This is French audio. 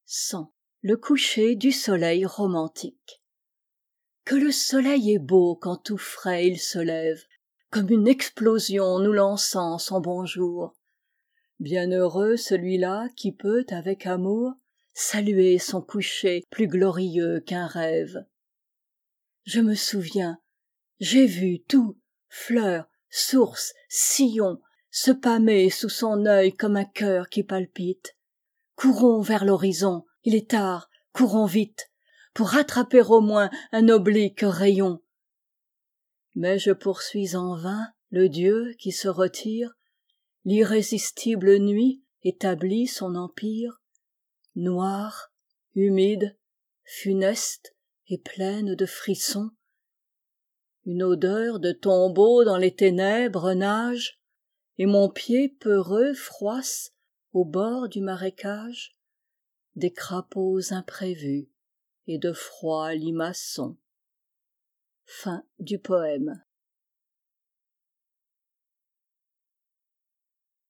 100. Le coucher du soleil romantique. Que le soleil est beau quand tout frais il se lève, comme une explosion nous lançant son bonjour. Bienheureux celui-là qui peut avec amour saluer son coucher plus glorieux qu'un rêve. Je me souviens, j'ai vu tout, fleurs, sources, sillons, se pâmer sous son œil comme un cœur qui palpite. Courons vers l'horizon, il est tard, courons vite, pour rattraper au moins un oblique rayon. Mais je poursuis en vain le Dieu qui se retire, l'irrésistible nuit établit son empire, noire, humide, funeste et pleine de frissons. Une odeur de tombeau dans les ténèbres nage, et mon pied peureux froisse au bord du marécage des crapauds imprévus et de froids limaçons. Fin du poème.